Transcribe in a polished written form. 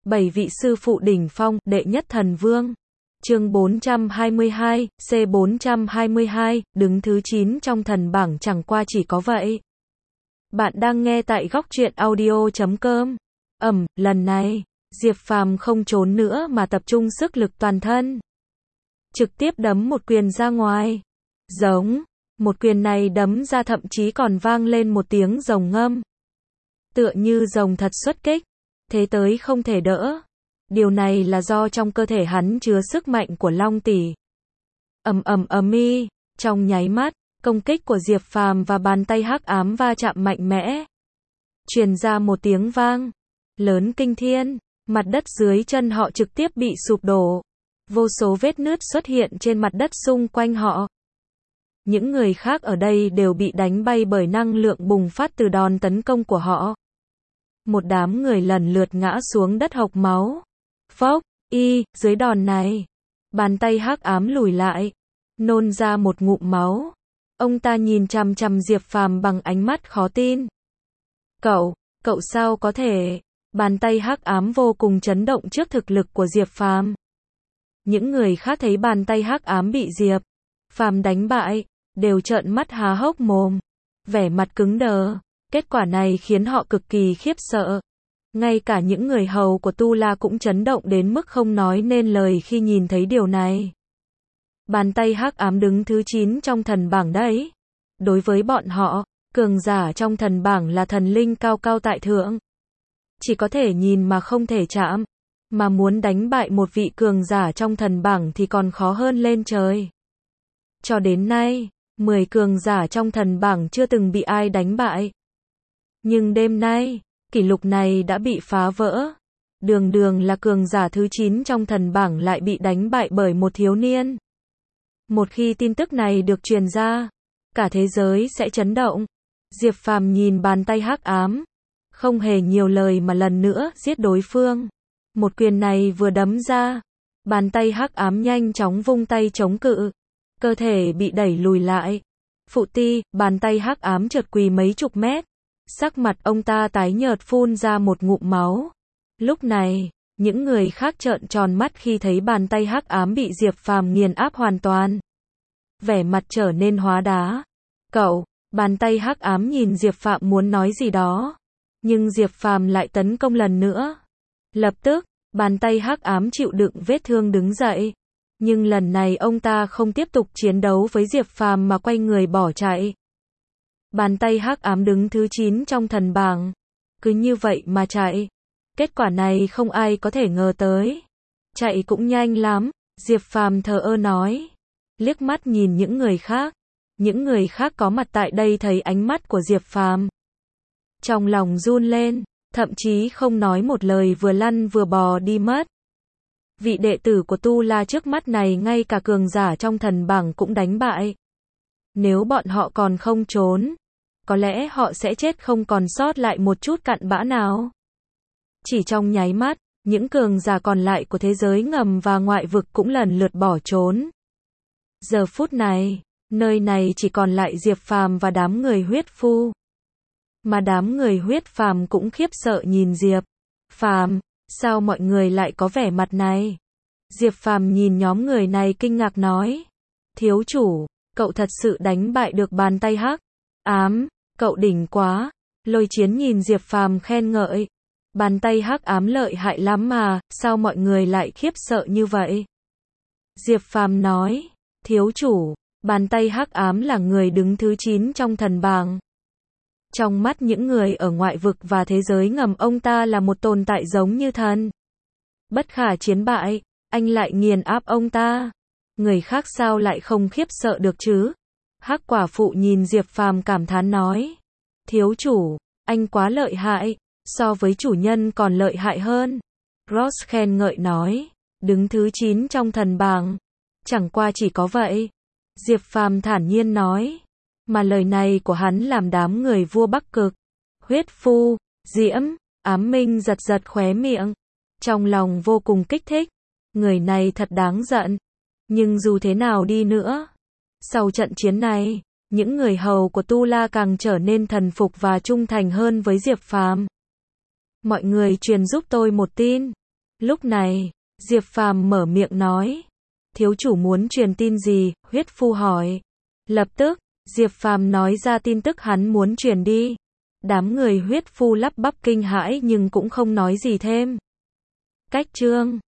7 vị sư phụ đỉnh phong, đệ nhất thần vương. Chương 422, C422, đứng thứ 9 trong thần bảng chẳng qua chỉ có vậy. Bạn đang nghe tại góc truyện audio.com. Lần này, Diệp Phàm không trốn nữa mà tập trung sức lực toàn thân. Trực tiếp đấm một quyền ra ngoài. Giống, một quyền này đấm ra thậm chí còn vang lên một tiếng rồng ngâm. Tựa như rồng thật xuất kích, thế tới không thể đỡ. Điều này là do trong cơ thể hắn chứa sức mạnh của Long Tỷ. Trong nháy mắt, công kích của Diệp Phàm và bàn tay hắc ám va chạm mạnh mẽ. Truyền ra một tiếng vang lớn kinh thiên, mặt đất dưới chân họ trực tiếp bị sụp đổ. Vô số vết nứt xuất hiện trên mặt đất xung quanh họ. Những người khác ở đây đều bị đánh bay bởi năng lượng bùng phát từ đòn tấn công của họ. Một đám người lần lượt ngã xuống đất hộc máu. Phốc, dưới đòn này, bàn tay hắc ám lùi lại, nôn ra một ngụm máu. Ông ta nhìn chằm chằm Diệp Phàm bằng ánh mắt khó tin. Cậu sao có thể? Bàn tay hắc ám vô cùng chấn động trước thực lực của Diệp Phàm. Những người khác thấy bàn tay hắc ám bị Diệp Phàm đánh bại, đều trợn mắt há hốc mồm, vẻ mặt cứng đờ. Kết quả này khiến họ cực kỳ khiếp sợ. Ngay cả những người hầu của Tu La cũng chấn động đến mức không nói nên lời khi nhìn thấy điều này. Bàn tay hắc ám đứng thứ 9 trong thần bảng đấy. Đối với bọn họ, cường giả trong thần bảng là thần linh cao cao tại thượng. Chỉ có thể nhìn mà không thể chạm. Mà muốn đánh bại một vị cường giả trong thần bảng thì còn khó hơn lên trời. Cho đến nay, 10 cường giả trong thần bảng chưa từng bị ai đánh bại. Nhưng đêm nay, kỷ lục này đã bị phá vỡ. Đường là cường giả thứ 9 trong thần bảng lại bị đánh bại bởi một thiếu niên. Một khi tin tức này được truyền ra, cả thế giới sẽ chấn động. Diệp Phàm nhìn bàn tay hắc ám, không hề nhiều lời mà lần nữa giết đối phương. Một quyền này vừa đấm ra, bàn tay hắc ám nhanh chóng vung tay chống cự, cơ thể bị đẩy lùi lại. Phụ ti, bàn tay hắc ám trượt quỳ mấy chục mét. Sắc mặt ông ta tái nhợt phun ra một ngụm máu. Lúc này, những người khác trợn tròn mắt khi thấy bàn tay hắc ám bị Diệp Phàm nghiền áp hoàn toàn. Vẻ mặt trở nên hóa đá. Bàn tay hắc ám nhìn Diệp Phàm muốn nói gì đó. Nhưng Diệp Phàm lại tấn công lần nữa. Lập tức, bàn tay hắc ám chịu đựng vết thương đứng dậy. Nhưng lần này ông ta không tiếp tục chiến đấu với Diệp Phàm mà quay người bỏ chạy. Bàn tay hắc ám đứng thứ 9 trong thần bảng. Cứ như vậy mà chạy. Kết quả này không ai có thể ngờ tới. Chạy cũng nhanh lắm, Diệp Phàm thờ ơ nói. Liếc mắt nhìn những người khác. Những người khác có mặt tại đây thấy ánh mắt của Diệp Phàm, trong lòng run lên, thậm chí không nói một lời vừa lăn vừa bò đi mất. Vị đệ tử của Tu La trước mắt này ngay cả cường giả trong thần bảng cũng đánh bại. Nếu bọn họ còn không trốn, có lẽ họ sẽ chết không còn sót lại một chút cặn bã nào. Chỉ trong nháy mắt, những cường giả còn lại của thế giới ngầm và ngoại vực cũng lần lượt bỏ trốn. Giờ phút này, nơi này chỉ còn lại Diệp Phàm và đám người huyết phu. Mà đám người huyết phàm cũng khiếp sợ nhìn Diệp Phàm, sao mọi người lại có vẻ mặt này? Diệp Phàm nhìn nhóm người này kinh ngạc nói. Thiếu chủ, cậu thật sự đánh bại được bàn tay hắc ám, cậu đỉnh quá. Lôi Chiến nhìn Diệp Phàm khen ngợi. Bàn tay hắc ám lợi hại lắm mà, sao mọi người lại khiếp sợ như vậy? Diệp Phàm nói, thiếu chủ, bàn tay hắc ám là người đứng thứ 9 trong thần bảng. Trong mắt những người ở ngoại vực và thế giới ngầm ông ta là một tồn tại giống như thần. Bất khả chiến bại, anh lại nghiền áp ông ta. Người khác sao lại không khiếp sợ được chứ? Hắc quả phụ nhìn Diệp Phàm cảm thán nói. Thiếu chủ, anh quá lợi hại, so với chủ nhân còn lợi hại hơn. Ross khen ngợi nói, đứng thứ 9 trong thần bảng. Chẳng qua chỉ có vậy. Diệp Phàm thản nhiên nói. Mà lời này của hắn làm đám người vua Bắc Cực, huyết phu, Diễm, Ám Minh giật giật khóe miệng. Trong lòng vô cùng kích thích. Người này thật đáng giận. Nhưng dù thế nào đi nữa, sau trận chiến này, những người hầu của Tu La càng trở nên thần phục và trung thành hơn với Diệp Phàm. Mọi người truyền giúp tôi một tin. Lúc này, Diệp Phàm mở miệng nói. Thiếu chủ muốn truyền tin gì? Huyết Phu hỏi. Lập tức, Diệp Phàm nói ra tin tức hắn muốn truyền đi. Đám người Huyết Phu lắp bắp kinh hãi nhưng cũng không nói gì thêm. Cách chương